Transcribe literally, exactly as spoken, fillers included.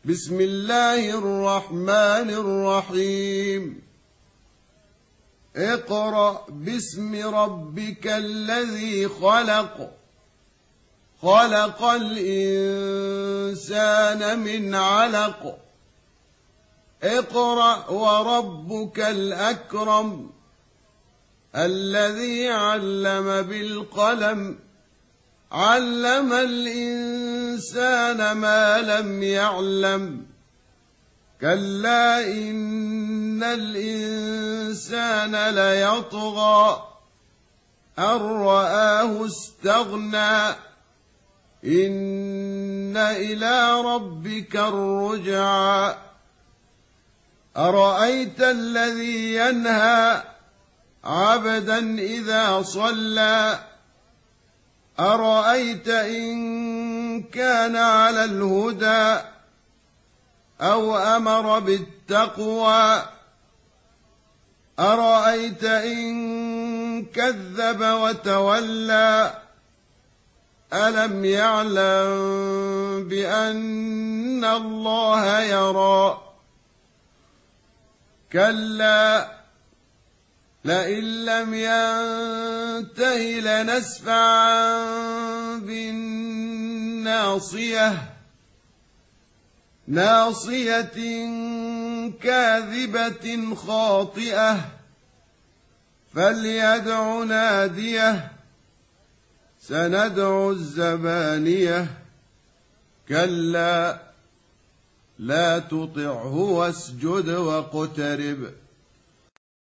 بسم الله الرحمن الرحيم اقرأ باسم ربك الذي خلق خلق الإنسان من علق اقرأ وربك الأكرم الذي علم بالقلم علم الإنسان ما لم يعلم كلا إن الإنسان ليطغى أن رآه استغنى إن إلى ربك الرجعى أرأيت الذي ينهى عبدا إذا صلى أرأيت إن كان على الهدى أو أمر بالتقوى أرأيت إن كذب وتولى ألم يعلم بأن الله يرى كلا لئن لم ينته لنسفعا بالناصية ناصية كاذبة خاطئة فليدع ناديه سندع الزبانية كلا لا تطعه واسجد واقترب